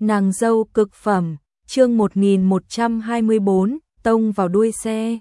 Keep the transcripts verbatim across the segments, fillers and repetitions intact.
Nàng dâu cực phẩm, chương một nghìn một trăm hai mươi bốn, tông vào đuôi xe.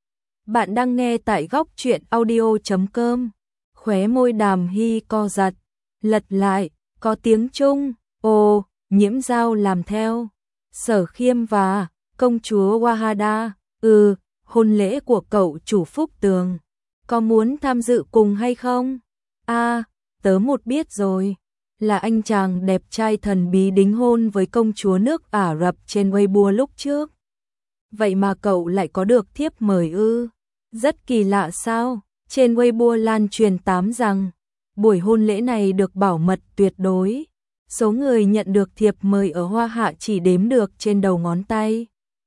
Bạn đang nghe tại góc truyện audio chấm com. Khóe môi Đàm Hy co giật, lật lại, có tiếng Trung, ồ, Nhiễm Dao làm theo. Sở Khiêm và công chúa Wahada, ừ, hôn lễ của cậu chủ Phúc Tường. Có muốn tham dự cùng hay không? À, tớ một biết rồi. Là anh chàng đẹp trai thần bí đính hôn với công chúa nước Ả Rập trên Weibo lúc trước. Vậy mà cậu lại có được thiếp mời ư? Rất kỳ lạ sao? Trên Weibo lan truyền tám rằng buổi hôn lễ này được bảo mật tuyệt đối. Số người nhận được thiệp mời ở Hoa Hạ chỉ đếm được trên đầu ngón tay.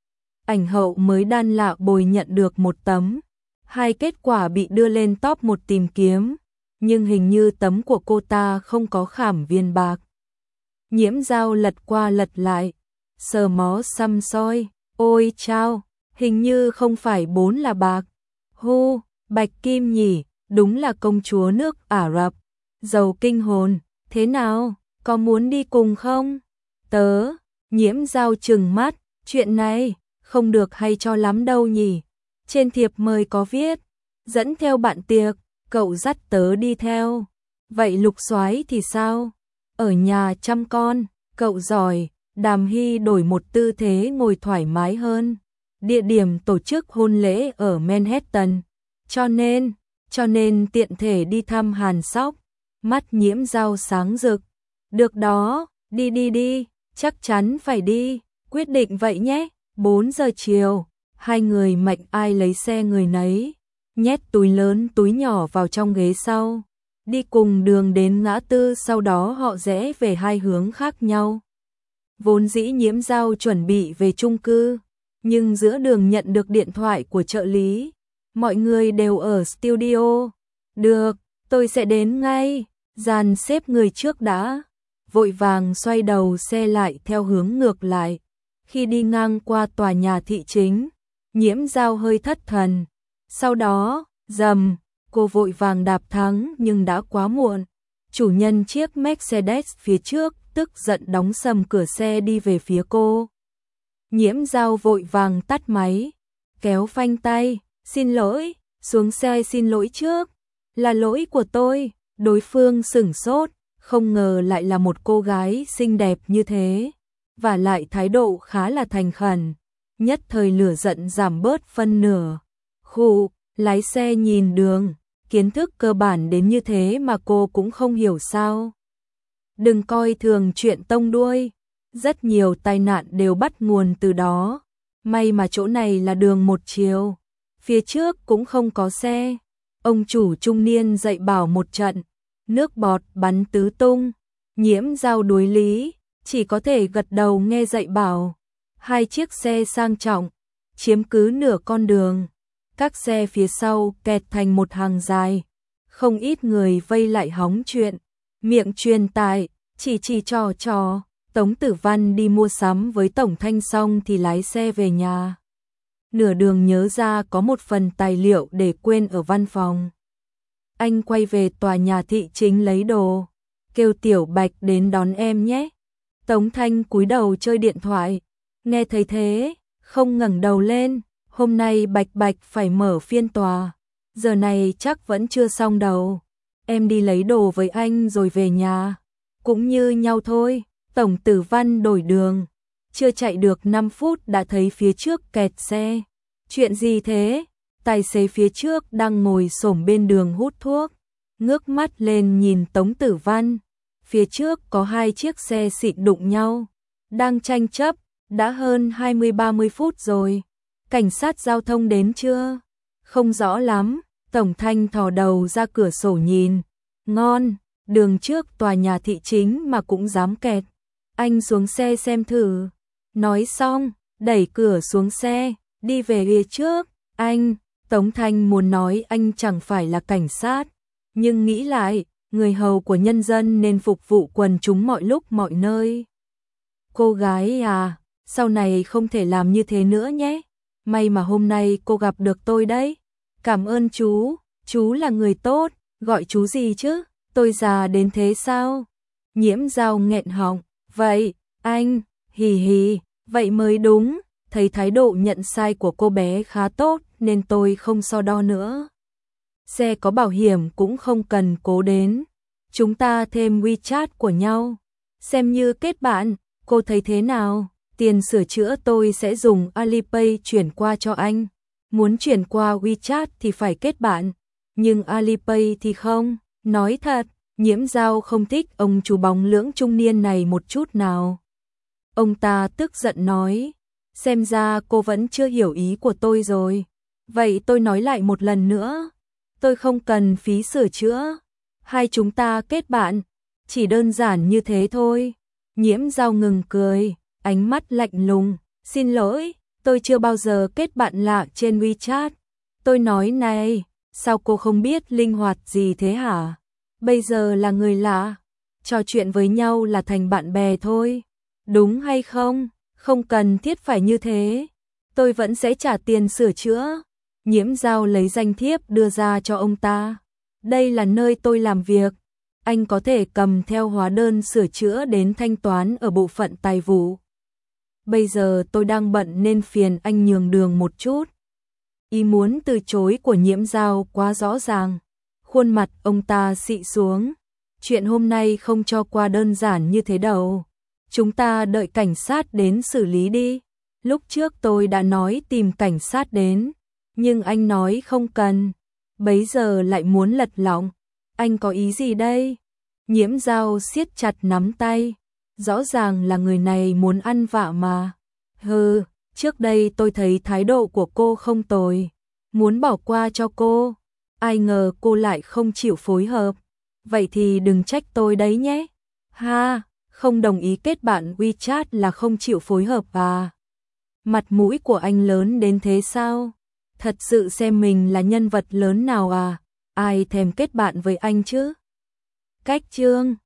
Ảnh hậu mới đan lạ bồi nhận được một tấm. Hai kết quả bị đưa lên top một tìm kiếm. Nhưng hình như tấm của cô ta không có khảm viên bạc. Nhiễm Dao lật qua lật lại, sờ mó xăm soi, ôi chao, hình như không phải bốn là bạc. Hô, bạch kim nhỉ, đúng là công chúa nước Ả Rập. Giàu kinh hồn, thế nào, có muốn đi cùng không? Tớ, Nhiễm Dao trừng mắt, chuyện này, không được hay cho lắm đâu nhỉ. Trên thiệp mời có viết, dẫn theo bạn tiệc. Cậu dắt tớ đi theo. Vậy Lục Soái thì sao? Ở nhà chăm con, cậu giỏi. Đàm Hy đổi một tư thế ngồi thoải mái hơn. Địa điểm tổ chức hôn lễ ở Manhattan. Cho nên, cho nên tiện thể đi thăm Hàn Sóc. Mắt Nhiễm Dao sáng rực. Được đó, đi đi đi, chắc chắn phải đi. Quyết định vậy nhé. bốn giờ chiều, hai người mạnh ai lấy xe người nấy. Nhét túi lớn túi nhỏ vào trong ghế sau, đi cùng đường đến ngã tư, sau đó họ rẽ về hai hướng khác nhau. Vốn dĩ Nhiễm Dao chuẩn bị về chung cư, nhưng giữa đường nhận được điện thoại của trợ lý. Mọi người đều ở studio. Được, tôi sẽ đến ngay, dàn xếp người trước đã. Vội vàng xoay đầu xe lại theo hướng ngược lại. Khi đi ngang qua tòa nhà thị chính, Nhiễm Dao hơi thất thần. Sau đó, rầm, cô vội vàng đạp thắng nhưng đã quá muộn. Chủ nhân chiếc Mercedes phía trước tức giận đóng sầm cửa xe đi về phía cô. Nhiễm Dao vội vàng tắt máy, kéo phanh tay, xin lỗi, xuống xe xin lỗi trước. Là lỗi của tôi. Đối phương sửng sốt, không ngờ lại là một cô gái xinh đẹp như thế. Và lại thái độ khá là thành khẩn, nhất thời lửa giận giảm bớt phân nửa. Khụ, lái xe nhìn đường, kiến thức cơ bản đến như thế mà cô cũng không hiểu sao. Đừng coi thường chuyện tông đuôi, rất nhiều tai nạn đều bắt nguồn từ đó. May mà chỗ này là đường một chiều, phía trước cũng không có xe. Ông chủ trung niên dạy bảo một trận, nước bọt bắn tứ tung. Nhiễm Dao đuối lý, chỉ có thể gật đầu nghe dạy bảo. Hai chiếc xe sang trọng, chiếm cứ nửa con đường. Các xe phía sau kẹt thành một hàng dài, không ít người vây lại hóng chuyện, miệng truyền tài, chỉ chỉ trò trò. Tống Tử Văn đi mua sắm với Tổng Thanh xong thì lái xe về nhà. Nửa đường nhớ ra có một phần tài liệu để quên ở văn phòng. Anh quay về tòa nhà thị chính lấy đồ, kêu Tiểu Bạch đến đón em nhé. Tống Thanh cúi đầu chơi điện thoại, nghe thấy thế, không ngẩng đầu lên. Hôm nay Bạch Bạch phải mở phiên tòa, giờ này chắc vẫn chưa xong đâu. Em đi lấy đồ với anh rồi về nhà, cũng như nhau thôi. Tổng Tử Văn đổi đường, chưa chạy được năm phút đã thấy phía trước kẹt xe. Chuyện gì thế? Tài xế phía trước đang ngồi xổm bên đường hút thuốc, ngước mắt lên nhìn Tống Tử Văn. Phía trước có hai chiếc xe xịn đụng nhau, đang tranh chấp, đã hơn hai mươi ba mươi phút rồi. Cảnh sát giao thông đến chưa? Không rõ lắm. Tổng Thanh thò đầu ra cửa sổ nhìn. Ngon, đường trước tòa nhà thị chính mà cũng dám kẹt. Anh xuống xe xem thử. Nói xong, đẩy cửa xuống xe, đi về phía trước. Anh, Tống Thanh muốn nói anh chẳng phải là cảnh sát, nhưng nghĩ lại, người hầu của nhân dân nên phục vụ quần chúng mọi lúc mọi nơi. Cô gái à, sau này không thể làm như thế nữa nhé. May mà hôm nay cô gặp được tôi đấy. Cảm ơn chú, chú là người tốt, gọi chú gì chứ, tôi già đến thế sao? Nhiễm Dao nghẹn họng, vậy, Anh, hì hì, vậy mới đúng, thấy thái độ nhận sai của cô bé khá tốt nên tôi không so đo nữa. Xe có bảo hiểm cũng không cần cố đến. Chúng ta thêm WeChat của nhau, xem như kết bạn, cô thấy thế nào? Tiền sửa chữa tôi sẽ dùng Alipay chuyển qua cho anh. Muốn chuyển qua WeChat thì phải kết bạn, nhưng Alipay thì không. Nói thật, Nhiễm Dao không thích ông chú bóng lưỡng trung niên này một chút nào. Ông ta tức giận nói, xem ra cô vẫn chưa hiểu ý của tôi rồi. Vậy tôi nói lại một lần nữa, tôi không cần phí sửa chữa. Hai chúng ta kết bạn, chỉ đơn giản như thế thôi. Nhiễm Dao ngừng cười, ánh mắt lạnh lùng, xin lỗi, tôi chưa bao giờ kết bạn lạ trên WeChat. Tôi nói này, sao cô không biết linh hoạt gì thế hả? Bây giờ là người lạ, trò chuyện với nhau là thành bạn bè thôi. Đúng hay không? Không cần thiết phải như thế. Tôi vẫn sẽ trả tiền sửa chữa. Nhiễm Dao lấy danh thiếp đưa ra cho ông ta. Đây là nơi tôi làm việc. Anh có thể cầm theo hóa đơn sửa chữa đến thanh toán ở bộ phận tài vụ. Bây giờ tôi đang bận nên phiền anh nhường đường một chút. Ý muốn từ chối của Nhiễm Dao quá rõ ràng. Khuôn mặt ông ta xị xuống. Chuyện hôm nay không cho qua đơn giản như thế đâu. Chúng ta đợi cảnh sát đến xử lý đi. Lúc trước tôi đã nói tìm cảnh sát đến, nhưng anh nói không cần. Bấy giờ lại muốn lật lọng. Anh có ý gì đây? Nhiễm Dao siết chặt nắm tay. Rõ ràng là người này muốn ăn vạ mà. Hừ, trước đây tôi thấy thái độ của cô không tồi, muốn bỏ qua cho cô. Ai ngờ cô lại không chịu phối hợp. Vậy thì đừng trách tôi đấy nhé. Ha, không đồng ý kết bạn WeChat là không chịu phối hợp à? Mặt mũi của anh lớn đến thế sao? Thật sự xem mình là nhân vật lớn nào à? Ai thèm kết bạn với anh chứ? Cách chương